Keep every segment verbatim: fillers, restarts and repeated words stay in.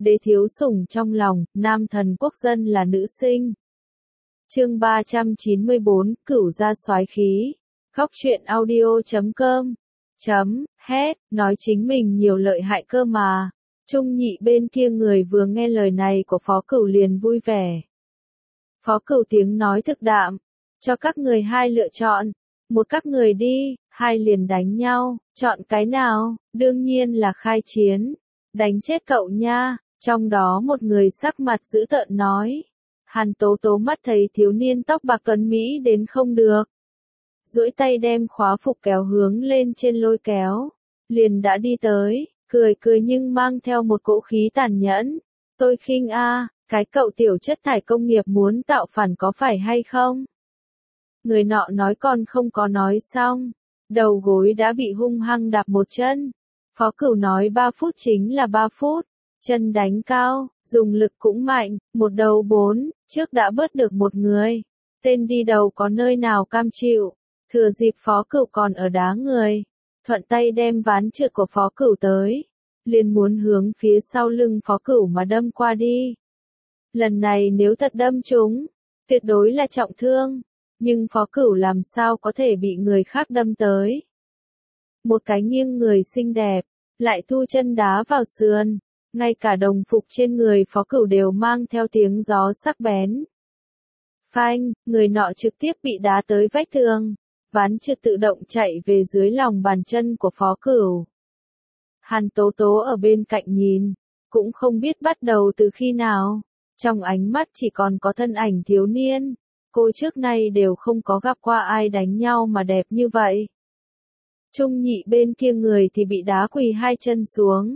đế thiếu sủng trong lòng, nam thần quốc dân là nữ sinh. Chương ba trăm chín mươi bốn, cửu gia soái khí. Góc truyện audio chấm com. Chấm, hét, nói chính mình nhiều lợi hại cơ mà. Trung nhị bên kia người vừa nghe lời này của Phó Cửu liền vui vẻ. Phó Cửu tiếng nói thực đạm, cho các người hai lựa chọn, một các người đi, hai liền đánh nhau, chọn cái nào, đương nhiên là khai chiến, đánh chết cậu nha, trong đó một người sắc mặt dữ tợn nói. Hàn Tố Tố mắt thấy thiếu niên tóc bạc tuấn Mỹ đến không được. Duỗi tay đem khóa phục kéo hướng lên trên lôi kéo, liền đã đi tới, cười cười nhưng mang theo một cỗ khí tàn nhẫn. Tôi khinh a, cái cậu tiểu chất thải công nghiệp muốn tạo phản có phải hay không? Người nọ nói còn không có nói xong, đầu gối đã bị hung hăng đạp một chân. Phó Cửu nói ba phút chính là ba phút, chân đánh cao, dùng lực cũng mạnh, một đầu bốn, trước đã bớt được một người. Tên đi đầu có nơi nào cam chịu, thừa dịp Phó Cửu còn ở đá người, thuận tay đem ván trượt của Phó Cửu tới, liền muốn hướng phía sau lưng Phó Cửu mà đâm qua đi. Lần này nếu thật đâm trúng, tuyệt đối là trọng thương, nhưng Phó Cửu làm sao có thể bị người khác đâm tới. Một cái nghiêng người xinh đẹp, lại thu chân đá vào sườn, ngay cả đồng phục trên người Phó Cửu đều mang theo tiếng gió sắc bén. Phanh, người nọ trực tiếp bị đá tới vách tường, ván trượt tự động chạy về dưới lòng bàn chân của Phó Cửu. Hàn Tố Tố ở bên cạnh nhìn, cũng không biết bắt đầu từ khi nào, trong ánh mắt chỉ còn có thân ảnh thiếu niên, cô trước nay đều không có gặp qua ai đánh nhau mà đẹp như vậy. Trung nhị bên kia người thì bị đá quỳ hai chân xuống.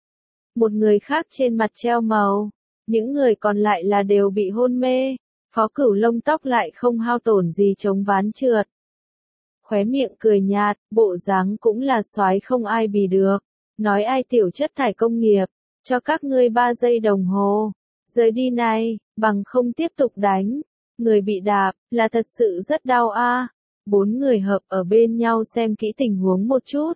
Một người khác trên mặt treo màu, những người còn lại là đều bị hôn mê, Phó Cửu lông tóc lại không hao tổn gì chống ván trượt. Khóe miệng cười nhạt, bộ dáng cũng là soái không ai bì được, nói ai tiểu chất thải công nghiệp, cho các ngươi ba giây đồng hồ, rời đi này, bằng không tiếp tục đánh. Người bị đạp, là thật sự rất đau a. Bốn người hợp ở bên nhau xem kỹ tình huống một chút.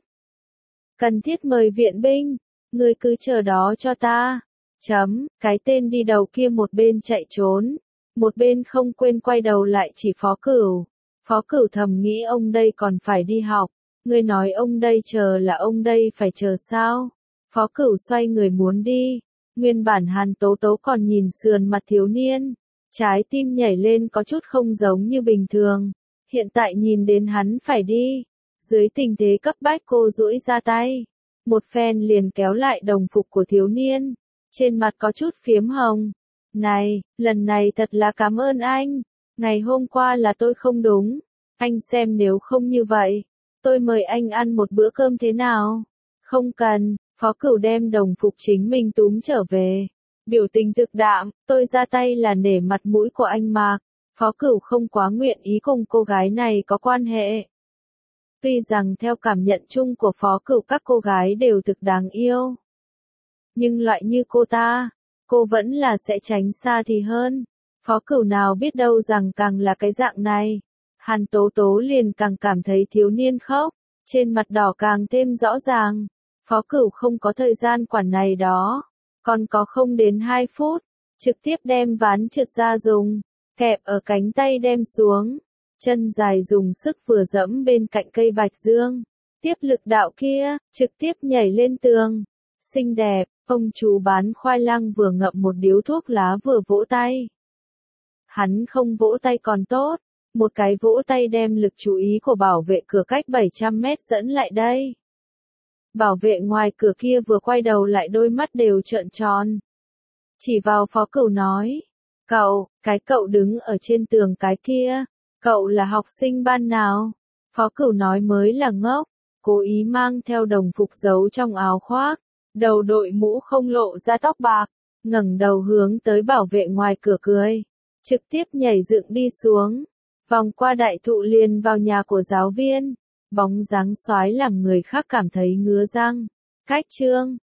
Cần thiết mời viện binh, người cứ chờ đó cho ta. Chấm, cái tên đi đầu kia một bên chạy trốn, một bên không quên quay đầu lại chỉ Phó Cửu. Phó Cửu thầm nghĩ ông đây còn phải đi học, người nói ông đây chờ là ông đây phải chờ sao? Phó Cửu xoay người muốn đi, nguyên bản Hàn Tố Tố còn nhìn sườn mặt thiếu niên, trái tim nhảy lên có chút không giống như bình thường, hiện tại nhìn đến hắn phải đi, dưới tình thế cấp bách cô duỗi ra tay, một phen liền kéo lại đồng phục của thiếu niên, trên mặt có chút phiếm hồng. Này, lần này thật là cảm ơn anh, ngày hôm qua là tôi không đúng, anh xem nếu không như vậy, tôi mời anh ăn một bữa cơm thế nào? Không cần, Phó Cửu đem đồng phục chính mình túm trở về. Biểu tình thực đạm, tôi ra tay là nể mặt mũi của anh Mạc. Phó Cửu không quá nguyện ý cùng cô gái này có quan hệ. Tuy rằng theo cảm nhận chung của Phó Cửu các cô gái đều thực đáng yêu. Nhưng loại như cô ta, cô vẫn là sẽ tránh xa thì hơn. Phó Cửu nào biết đâu rằng càng là cái dạng này. Hàn Tố Tố liền càng cảm thấy thiếu niên khóc, trên mặt đỏ càng thêm rõ ràng. Phó Cửu không có thời gian quản này đó. Còn có không đến hai phút, trực tiếp đem ván trượt ra dùng, kẹp ở cánh tay đem xuống, chân dài dùng sức vừa dẫm bên cạnh cây bạch dương, tiếp lực đạo kia, trực tiếp nhảy lên tường, xinh đẹp, ông chú bán khoai lang vừa ngậm một điếu thuốc lá vừa vỗ tay. Hắn không vỗ tay còn tốt, một cái vỗ tay đem lực chú ý của bảo vệ cửa cách bảy trăm mét dẫn lại đây. Bảo vệ ngoài cửa kia vừa quay đầu lại đôi mắt đều trợn tròn. Chỉ vào Phó Cửu nói, cậu, cái cậu đứng ở trên tường cái kia, cậu là học sinh ban nào? Phó Cửu nói mới là ngốc, cố ý mang theo đồng phục giấu trong áo khoác, đầu đội mũ không lộ ra tóc bạc, ngẩng đầu hướng tới bảo vệ ngoài cửa cười, trực tiếp nhảy dựng đi xuống, vòng qua đại thụ liền vào nhà của giáo viên. Bóng dáng soái làm người khác cảm thấy ngứa răng. Cách chương,